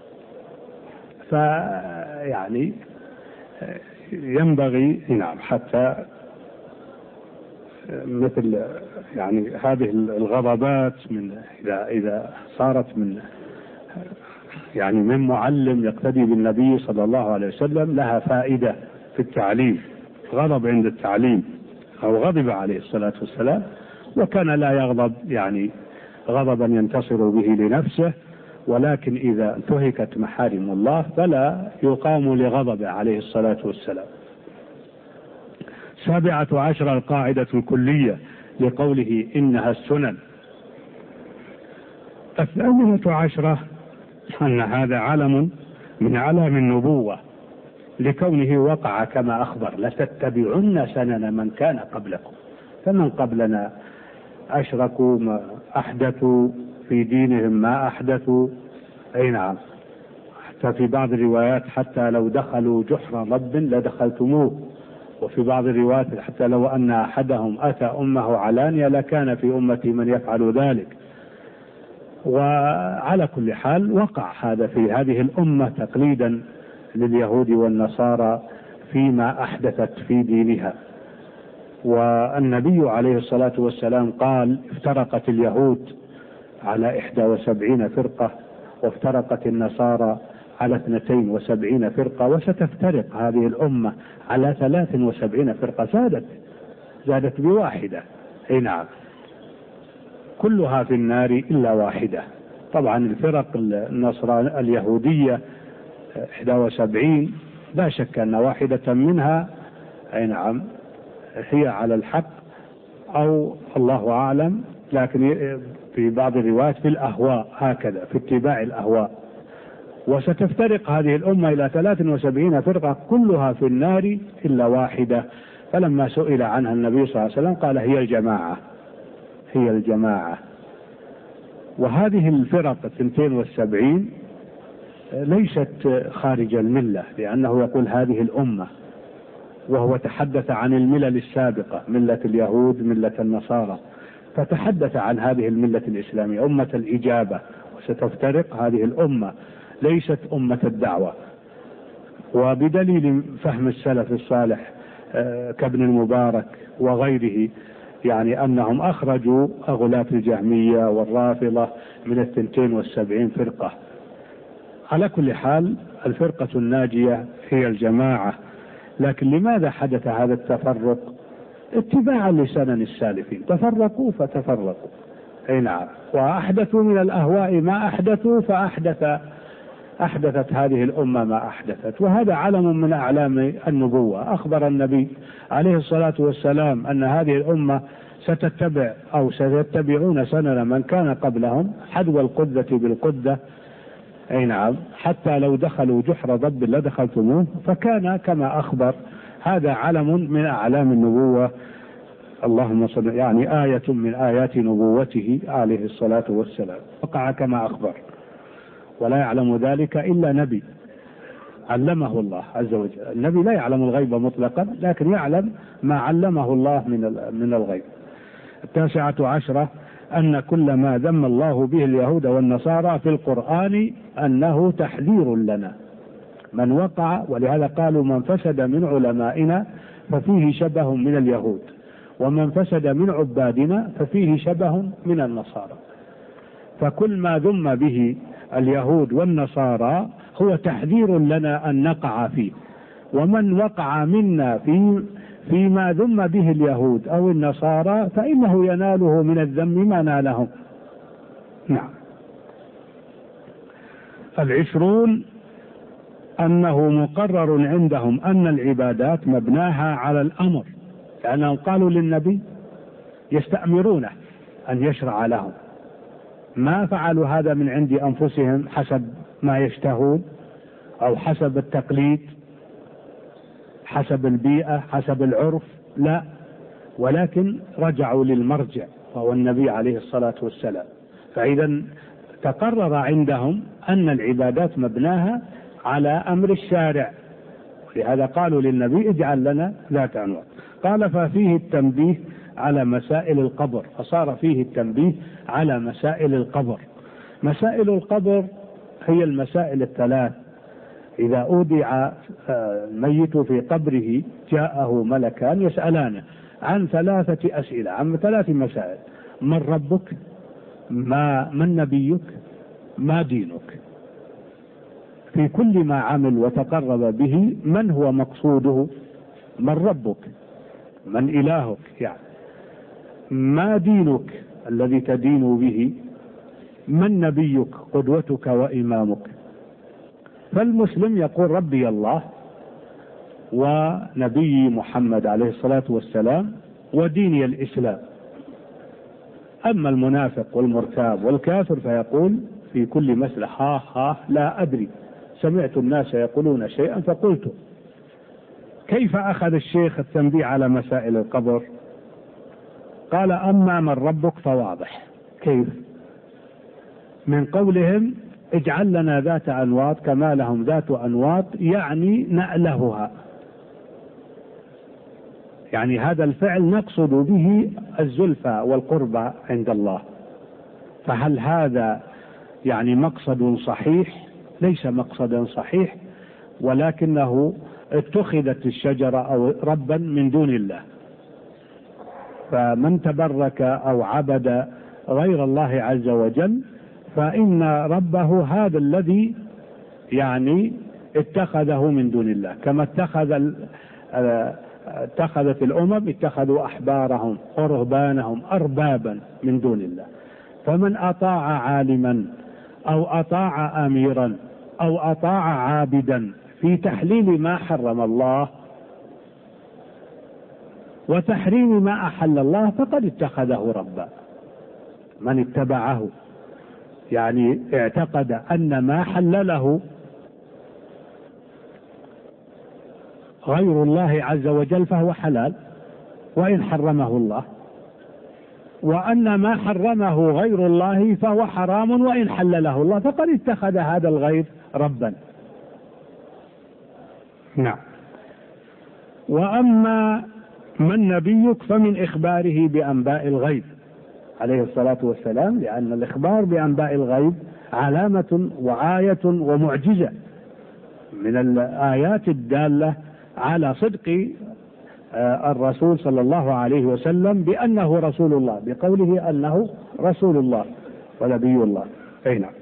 ينبغي حتى مثل هذه الغضبات إذا صارت من معلم يقتدي بالنبي صلى الله عليه وسلم لها فائدة في التعليم. غضب عند التعليم، أو غضب عليه الصلاة والسلام وكان لا يغضب غضبا ينتصر به لنفسه، ولكن إذا انتهكت محارم الله فلا يقام لغضب عليه الصلاة والسلام. 17 القاعدة الكلية لقوله إنها السنن. 18 أن هذا علم من علام النبوة لكونه وقع كما أخبر: لتتبعن سنن من كان قبلكم. فمن قبلنا أشركوا ما أحدثوا في دينهم ما أحدثوا. أي نعم. حتى في بعض الروايات: حتى لو دخلوا جحر ضب لدخلتموه. وفي بعض الروايات: حتى لو أن أحدهم أتى أمه علانية لكان في أمتي من يفعل ذلك. وعلى كل حال وقع هذا في هذه الأمة تقليدا لليهود والنصارى فيما أحدثت في دينها. والنبي عليه الصلاة والسلام قال: افترقت اليهود على 71 فرقة، وافترقت النصارى على 72 فرقة، وستفترق هذه الأمة على 73 فرقة. زادت بواحدة. أي نعم. كلها في النار إلا واحدة. طبعا الفرق النصرانية اليهودية 71 لا شك أن واحدة منها أي نعم هي على الحق، أو الله أعلم، لكن في بعض الروايات في الأهواء، هكذا في اتباع الأهواء. وستفترق هذه الأمة إلى 73 فرقة كلها في النار إلا واحدة. فلما سئل عنها النبي صلى الله عليه وسلم قال: هي الجماعة، هي الجماعة. وهذه الفرق 72 ليست خارج الملة، لأنه يقول هذه الأمة، وهو تحدث عن الملل السابقة: ملة اليهود، ملة النصارى، فتحدث عن هذه الملة الإسلامية أمة الإجابة. وستفترق هذه الأمة، ليست أمة الدعوة. وبدليل فهم السلف الصالح كابن المبارك وغيره، يعني أنهم أخرجوا أغلاة الجهمية والرافضة من 72 فرقة. على كل حال الفرقة الناجية هي الجماعة. لكن لماذا حدث هذا التفرق؟ اتباعا لسنن السالفين، تفرقوا فتفرقوا. أي نعم. وأحدثوا من الأهواء ما أحدثوا، أحدثت هذه الأمة ما أحدثت. وهذا علم من أعلام النبوة. أخبر النبي عليه الصلاة والسلام أن هذه الأمة ستتبع أو سيتبعون سنن من كان قبلهم حذو القدة بالقدة. أي نعم. حتى لو دخلوا جحر ضب لدخلتموه. فكان كما أخبر. هذا علم من أعلام النبوة. اللهم صل، يعني آية من آيات نبوته عليه الصلاة والسلام. وقع كما أخبر، ولا يعلم ذلك إلا نبي علمه الله عز وجل. النبي لا يعلم الغيب مطلقا، لكن يعلم ما علمه الله من الغيب. 19 أن كل ما ذم الله به اليهود والنصارى في القرآن أنه تحذير لنا من وقع. ولهذا قالوا: من فسد من علمائنا ففيه شبه من اليهود، ومن فسد من عبادنا ففيه شبه من النصارى. فكل ما ذم به اليهود والنصارى هو تحذير لنا أن نقع فيه. ومن وقع منا فيما ذم به اليهود أو النصارى فإنه يناله من الذم ما نالهم. نعم. 20 أنه مقرر عندهم أن العبادات مبناها على الأمر، لأنهم قالوا للنبي يستأمرونه أن يشرع لهم. ما فعلوا هذا من عند أنفسهم حسب ما يشتهون أو حسب التقليد، حسب البيئة، حسب العرف، لا، ولكن رجعوا للمرجع وهو النبي عليه الصلاة والسلام. فإذا تقرر عندهم أن العبادات مبناها على أمر الشارع، ولهذا قالوا للنبي: اجعل لنا ذات أنواع. قال: ففيه التنبيه على مسائل القبر. فصار فيه التنبيه على مسائل القبر. مسائل القبر هي المسائل الثلاث: إذا أودع الميت في قبره جاءه ملكان يسألانه عن 3 أسئلة، عن 3 مسائل: من ربك؟ من نبيك؟ ما دينك؟ في كل ما عمل وتقرب به من هو مقصوده؟ من ربك؟ من إلهك؟ يعني ما دينك الذي تدين به؟ من نبيك قدوتك وإمامك؟ فالمسلم يقول: ربي الله ونبي محمد عليه الصلاة والسلام وديني الإسلام. أما المنافق والمرتاب والكافر فيقول: في كل مسألة ها لا أدري، سمعت الناس يقولون شيئا فقلت. كيف أخذ الشيخ التنبيه على مسائل القبر؟ قال أما من ربك فواضح. كيف؟ من قولهم اجعل لنا ذات أنواط كما لهم ذات أنواط، يعني نألهها، يعني هذا الفعل نقصد به الزلفى والقربى عند الله. فهل هذا يعني مقصد صحيح؟ ليس مقصدا صحيح، ولكنه اتخذت الشجرة أو ربا من دون الله. فمن تبرك أو عبد غير الله عز وجل فإن ربه هذا الذي يعني اتخذه من دون الله، كما اتخذت الأمم اتخذوا أحبارهم ورهبانهم أربابا من دون الله. فمن أطاع عالما أو أطاع أميرا أو أطاع عابدا في تحليل ما حرم الله وتحريم ما أحل الله فقد اتخذه ربا. من اتبعه يعني اعتقد أن ما حلله غير الله عز وجل فهو حلال وإن حرمه الله، وأن ما حرمه غير الله فهو حرام وإن حلله الله، فقد اتخذ هذا الغير ربا. نعم. وأما من نبيك فمن إخباره بأنباء الغيب عليه الصلاة والسلام، لأن الإخبار بأنباء الغيب علامة وآية ومعجزة من الآيات الدالة على صدق الرسول صلى الله عليه وسلم بأنه رسول الله، بقوله أنه رسول الله ونبي الله. أي نعم.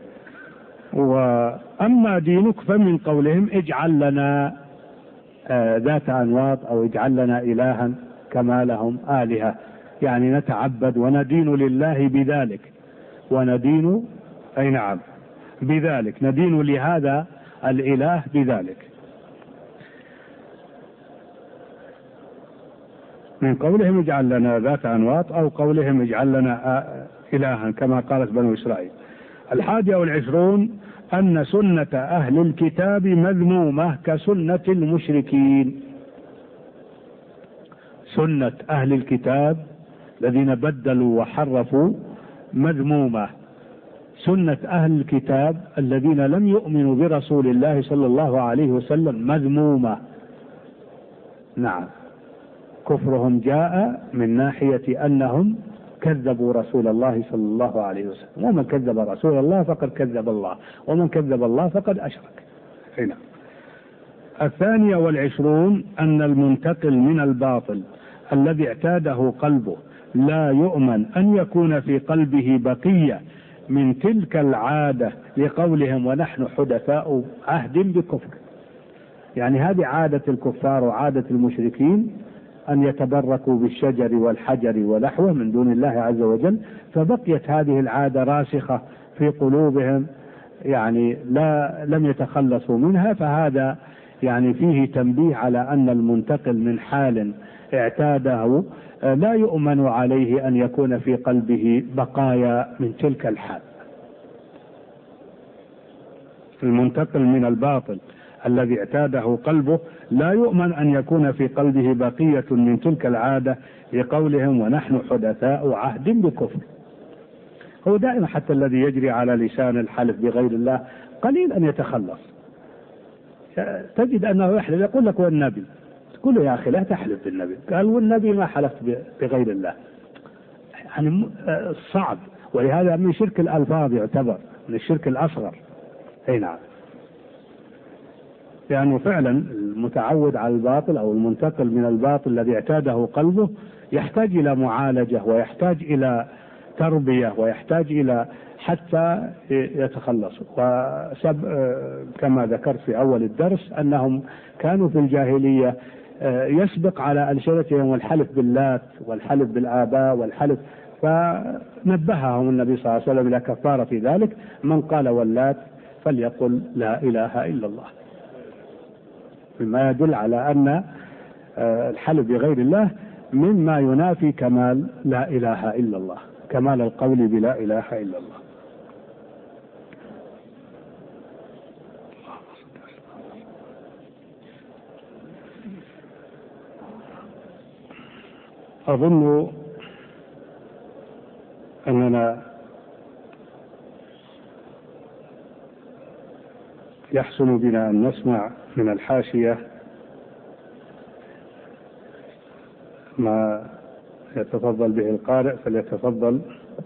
وأما دينك فمن قولهم اجعل لنا ذات أنواط أو اجعل لنا إلها كما لهم آلهة، يعني نتعبد وندين لله بذلك، وندين أي نعم بذلك، ندين لهذا الإله بذلك. من قولهم اجعل لنا ذات أنواط أو قولهم اجعل لنا إلها كما قالت بنو إسرائيل. 21 أن سنة أهل الكتاب مذمومة كسنة المشركين. سنة أهل الكتاب الذين بدلوا وحرفوا مذمومة. سنة أهل الكتاب الذين لم يؤمنوا برسول الله صلى الله عليه وسلم مذمومة. نعم. كفرهم جاء من ناحية أنهم كذبوا رسول الله صلى الله عليه وسلم، ومن كذب رسول الله فقد كذب الله، ومن كذب الله فقد أشرك. هنا 22 أن المنتقل من الباطل الذي اعتاده قلبه لا يؤمن أن يكون في قلبه بقية من تلك العادة، لقولهم ونحن حدثاء عهد بكفر. يعني هذه عادة الكفار وعادة المشركين أن يتبركوا بالشجر والحجر ونحوه من دون الله عز وجل، فبقيت هذه العادة راسخة في قلوبهم، يعني لم يتخلصوا منها. فهذا يعني فيه تنبيه على أن المنتقل من حال اعتاده لا يؤمن عليه أن يكون في قلبه بقايا من تلك الحال. المنتقل من الباطل الذي اعتاده قلبه لا يؤمن أن يكون في قلبه بقية من تلك العادة، لقولهم ونحن حدثاء عهد بكفر. هو دائما حتى الذي يجري على لسان الحلف بغير الله قليل أن يتخلص. تجد أنه يحلف يقول لك والنبي، تقول له يا أخي لا تحلف بالنبي، قال والنبي ما حلفت بغير الله. يعني صعب، ولهذا من شرك الألفاظ يعتبر من الشرك الأصغر. أي نعم. لأنه فعلا المتعود على الباطل أو المنتقل من الباطل الذي اعتاده قلبه يحتاج إلى معالجة، ويحتاج إلى تربية، ويحتاج إلى حتى يتخلص. كما ذكرت في أول الدرس أنهم كانوا في الجاهلية يسبق على ألسنتهم الحلف باللات والحلف بالآباء والحلف، فنبههم النبي صلى الله عليه وسلم إلى كفارة في ذلك. من قال واللات فليقل لا إله إلا الله، مما يدل على أن الحلف بغير الله مما ينافي كمال لا إله إلا الله، كمال القول بلا إله إلا الله. أظن أننا يحسن بنا أن نسمع من الحاشية ما يتفضل به القارئ، فليتفضل.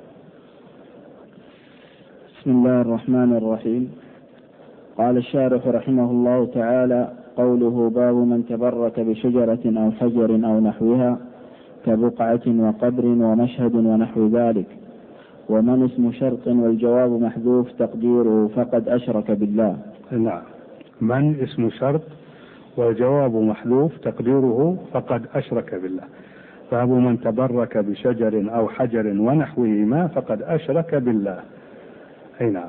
بسم الله الرحمن الرحيم. قال الشارح رحمه الله تعالى: قوله باب من تبرك بشجرة أو حجر أو نحوها كبقعة وقبر ومشهد ونحو ذلك. ومن اسم شرط والجواب محذوف تقديره فقد أشرك بالله. نعم، من اسم شرط والجواب محذوف تقديره فقد أشرك بالله. باب من تبرك بشجر أو حجر ونحوهما فقد أشرك بالله. أي نعم.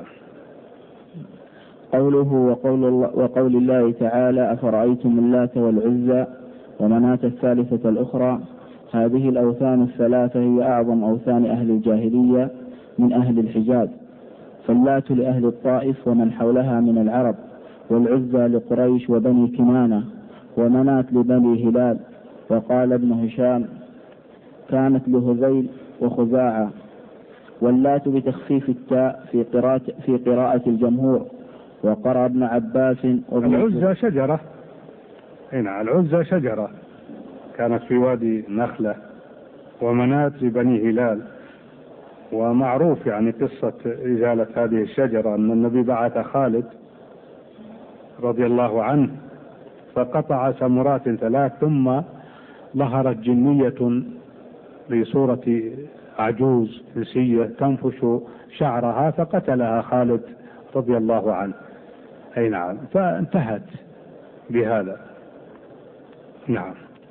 قوله وقول الله تعالى: أفرأيتم اللات والعزى ومناة الثالثة الأخرى. هذه الأوثان الثلاثة هي أعظم أوثان أهل الجاهلية من أهل الحجاز، فاللات لأهل الطائف ومن حولها من العرب، والعزى لقريش وبني كنانة، ومناة لبني هلال. وقال ابن هشام: كانت لهذيل وخزاعة. واللات بتخفيف التاء في قراءة الجمهور. وقرأ ابن عباس العزى شجرة. هنا العزى شجرة كانت في وادي نخلة. ومناة لبني هلال، ومعروف يعني قصة إزالة هذه الشجرة أن النبي بعث خالد رضي الله عنه فقطع ثمرات 3، ثم ظهرت جنية بصورة عجوز نسية تنفش شعرها فقتلها خالد رضي الله عنه. أي نعم، فانتهت بهذا. نعم.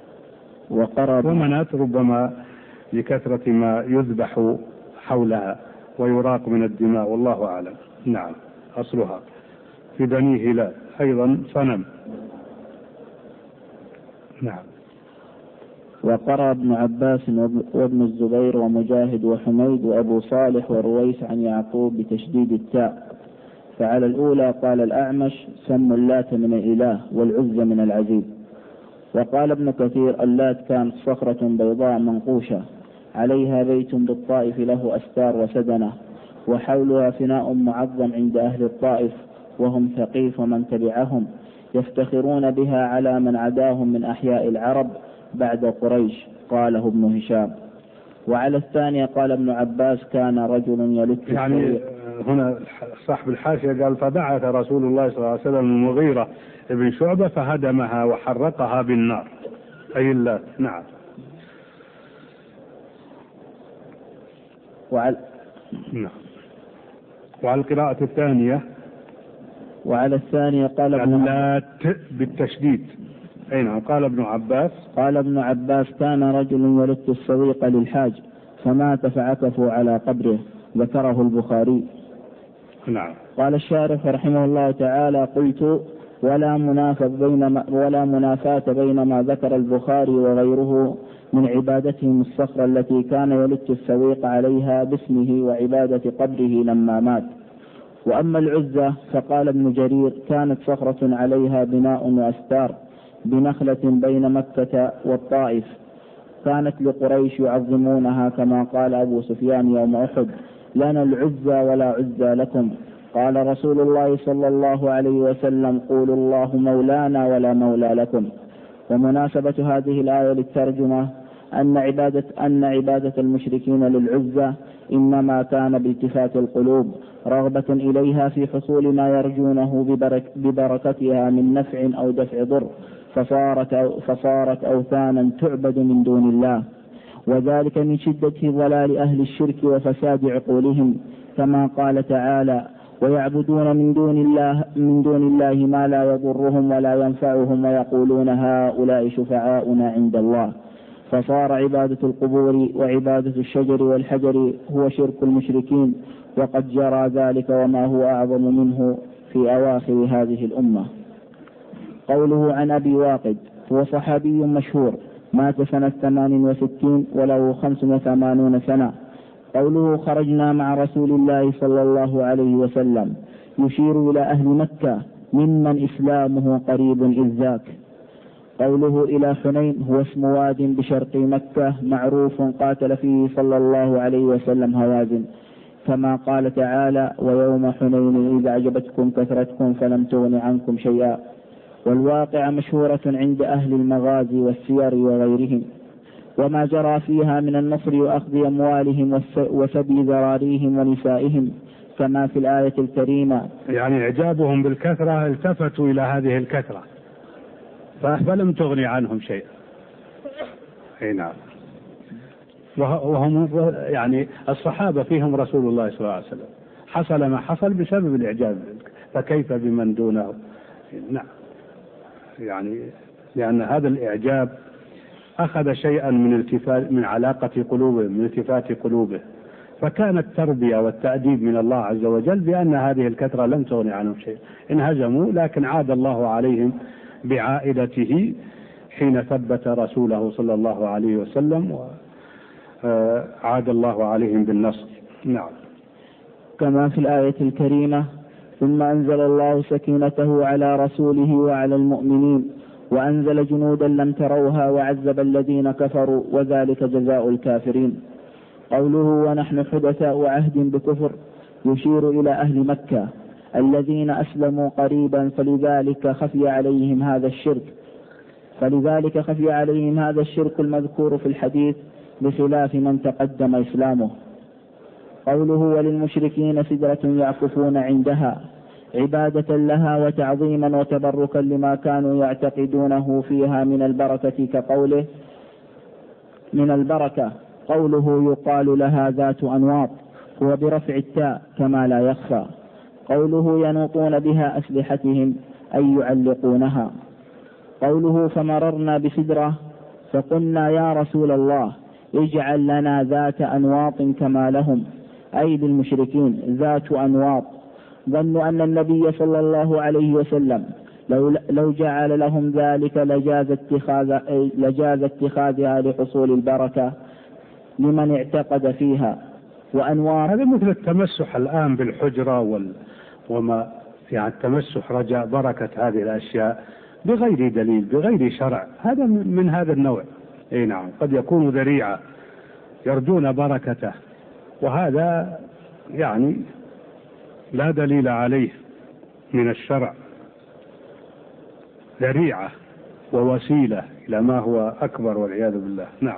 ومناة ربما لكثرة ما يذبح حولها ويراق من الدماء، والله أعلم. نعم، أصلها في بني هلال أيضا صنم. نعم. وقرأ ابن عباس وابن الزبير ومجاهد وحميد وأبو صالح ورويس عن يعقوب بتشديد التاء. فعلى الأولى قال الأعمش: سموا اللات من الإله والعزى من العزيز. وقال ابن كثير: اللات كانت صخرة بيضاء منقوشة عليها بيت بالطائف له أستار وسدنة، وحولها فناء معظم عند أهل الطائف وهم ثقيف ومن تبعهم، يفتخرون بها على من عداهم من أحياء العرب بعد قريش. قاله ابن هشام. وعلى الثانية قال ابن عباس: كان رجل يلت يعني هنا صاحب الحاشية قال: فبعث رسول الله صلى الله عليه وسلم المغيرة ابن شعبة فهدمها وحرقها بالنار، أي اللات. نعم. وعلى القراءة الثانية وعلى الثانية قال اللات بالتشديد. أي نعم. قال ابن عباس: كان رجل يلت السويق للحاج فمات فعكفوا على قبره. ذكره البخاري. نعم. قال الشارح رحمه الله تعالى: قلت: ولا منافاة بين ما ذكر البخاري وغيره من عبادتهم الصخرة التي كان يلت السويق عليها باسمه وعبادة قبره لما مات. وأما العزة فقال ابن جرير: كانت صخرة عليها بناء وأستار بنخلة بين مكة والطائف، كانت لقريش يعظمونها كما قال أبو سفيان يوم أحد: لنا العزة ولا عزة لكم. قال رسول الله صلى الله عليه وسلم: قولوا الله مولانا ولا مولى لكم. ومناسبة هذه الآية للترجمة أن عبادة المشركين للعزة إنما كان بالتفات القلوب رغبة إليها في حصول ما يرجونه ببركتها من نفع أو دفع ضر، فصارت أوثانا تعبد من دون الله، وذلك من شدة ضلال أهل الشرك وفساد عقولهم، كما قال تعالى: ويعبدون من دون الله ما لا يضرهم ولا ينفعهم ويقولون هؤلاء شفعاؤنا عند الله. فصار عبادة القبور وعبادة الشجر والحجر هو شرك المشركين، وقد جرى ذلك وما هو أعظم منه في أواخر هذه الأمة. قوله عن أبي واقد: هو صحابي مشهور مات سنة 68 وله 85 سنة. قوله: خرجنا مع رسول الله صلى الله عليه وسلم، يشير إلى أهل مكة ممن إسلامه قريب إذ ذاك. قوله إلى حنين هو اسم واد بشرق مكة معروف قاتل فيه صلى الله عليه وسلم هوازن، كما قال تعالى ويوم حنين إذا أعجبتكم كثرتكم فلم تغن عنكم شيئا. والواقع مشهورة عند أهل المغازي والسير وغيرهم، وما جرى فيها من النصر وأخذ أموالهم وسبي ذراريهم ونسائهم كما في الآية الكريمة. يعني إعجابهم بالكثرة التفتوا إلى هذه الكثرة فلم تغني عنهم شيئا. نعم. وهم يعني الصحابة فيهم رسول الله صلى الله عليه وسلم، حصل ما حصل بسبب الإعجاب، فكيف بمن دونه؟ نعم. يعني لأن هذا الإعجاب أخذ شيئا من علاقة قلوبهم، من التفات قلوبه، فكانت التربية والتأديب من الله عز وجل بأن هذه الكثرة لم تغني عنهم شيء، انهزموا، لكن عاد الله عليهم بعائلته حين ثبت رسوله صلى الله عليه وسلم، وعاد الله عليهم بالنصر. نعم. كما في الآية الكريمة ثم أنزل الله سكينته على رسوله وعلى المؤمنين وأنزل جنودا لم تروها وعذب الذين كفروا وذلك جزاء الكافرين. قوله ونحن حدثاء عهد بكفر يشير إلى أهل مكة الذين أسلموا قريبا، فلذلك خفي عليهم هذا الشرك المذكور في الحديث بخلاف من تقدم إسلامه. قوله وللمشركين سدرة يعكفون عندها عبادة لها وتعظيما وتبركا لما كانوا يعتقدونه فيها من البركة، كقوله من البركة قوله يقال لها ذات أنواط هو برفع التاء كما لا يخفى. قوله ينوطون بها أسلحتهم أي يعلقونها. قوله فمررنا بسدرة فقلنا يا رسول الله اجعل لنا ذات أنواط كما لهم، أي للمشركين ذات أنواط. ظنوا أن النبي صلى الله عليه وسلم لو جعل لهم ذلك لجاز اتخاذها لحصول البركة لمن اعتقد فيها. وأنوار هذا مثل التمسح الآن بالحجرة وما يعني التمسح رجاء بركة هذه الأشياء بغير دليل بغير شرع، هذا من هذا النوع. نعم، قد يكون ذريعة يرجون بركته، وهذا يعني لا دليل عليه من الشرع، ذريعة ووسيلة إلى ما هو أكبر والعياذ بالله. نعم.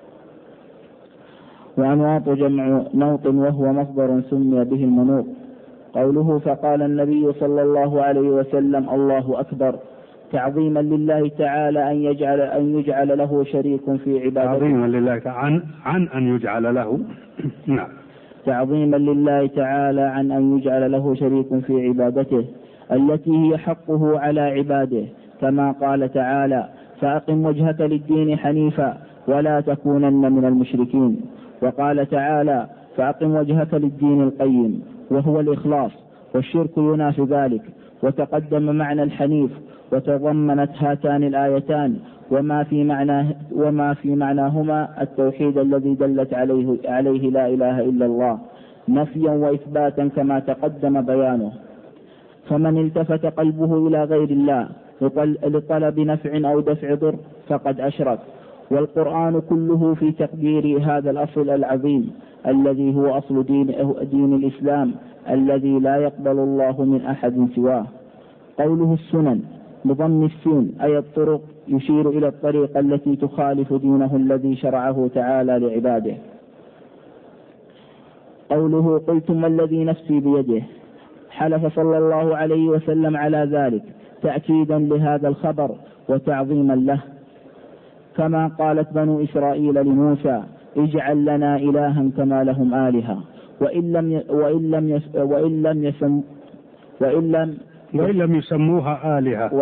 وأنواط جمع نوط وهو مصدر سمي به المنوط. قوله فقال النبي صلى الله عليه وسلم الله أكبر تعظيما لله تعالى أن يجعل له شريك في عبادته. تعظيما لله عن أن يجعل له نعم. تعظيما لله تعالى عن أن يجعل له شريك في عبادته التي هي حقه على عباده، كما قال تعالى فأقم وجهك للدين حنيفا ولا تكونن من المشركين. وقال تعالى فأقم وجهك للدين القيم وهو الإخلاص، والشرك ينافي ذلك. وتقدم معنى الحنيف، وتضمنت هاتان الآيتان وما في معناهما التوحيد الذي دلت عليه لا إله إلا الله نفيا وإثباتا كما تقدم بيانه. فمن التفت قلبه إلى غير الله لطلب نفع أو دفع ضر فقد أشرك. والقرآن كله في تقدير هذا الأصل العظيم الذي هو أصل دين الإسلام الذي لا يقبل الله من أحد سواه. قوله السنن بضم السين أي الطرق يشير إلى الطريقة التي تخالف دينه الذي شرعه تعالى لعباده. قوله قلتم والذي نفسي بيده حلف صلى الله عليه وسلم على ذلك تأكيدا لهذا الخبر وتعظيما له، كما قالت بنو إسرائيل لموسى اجعل لنا إلها كما لهم آلهة وإن لم يسموها آلهة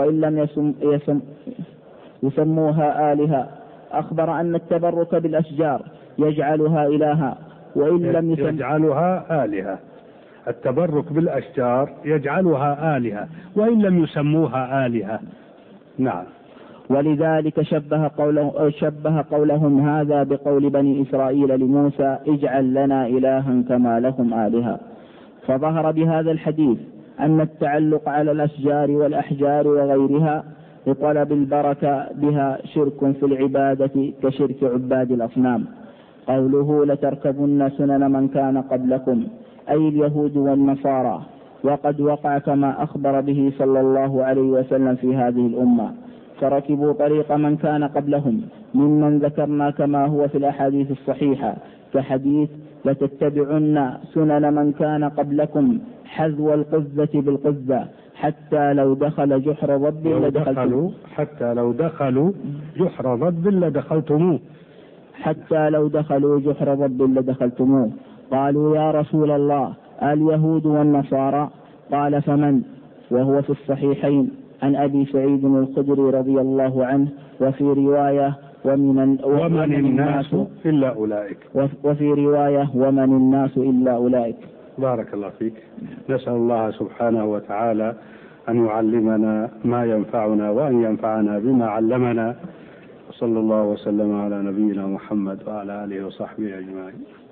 يسموها آلهة. أخبر أن التبرك بالأشجار يجعلها إلها وإن لم يجعلها آلهة. التبرك بالأشجار يجعلها آلهة وإن لم يسموها آلهة. نعم. ولذلك شبه قولهم هذا بقول بني إسرائيل لموسى اجعل لنا إلها كما لهم آلهة. فظهر بهذا الحديث أن التعلق على الأشجار والأحجار وغيرها لطلب البركة بها شرك في العبادة كشرك عباد الأصنام. قوله لتركبن سنن من كان قبلكم أي اليهود والنصارى، وقد وقع كما أخبر به صلى الله عليه وسلم في هذه الأمة، فركبوا طريق من كان قبلهم ممن ذكرنا كما هو في الأحاديث الصحيحة، كحديث لتتبعن سنن من كان قبلكم حذو القزة بالقزة حتى لو دخل جحر ضب لدخلتموه. حتى لو دخلوا جحر ضب لدخلتموه. حتى لو دخلوا جحر ضب لدخلتموه. قالوا يا رسول الله اليهود والنصارى؟ قال فمن؟ وهو في الصحيحين عن أبي سعيد الخدري رضي الله عنه، وفي رواية ومن الناس إلا أولئك، وفي رواية ومن الناس إلا أولئك. بارك الله فيك. نسأل الله سبحانه وتعالى أن يعلمنا ما ينفعنا وأن ينفعنا بما علمنا، وصلى الله وسلم على نبينا محمد وعلى آله وصحبه أجمعين.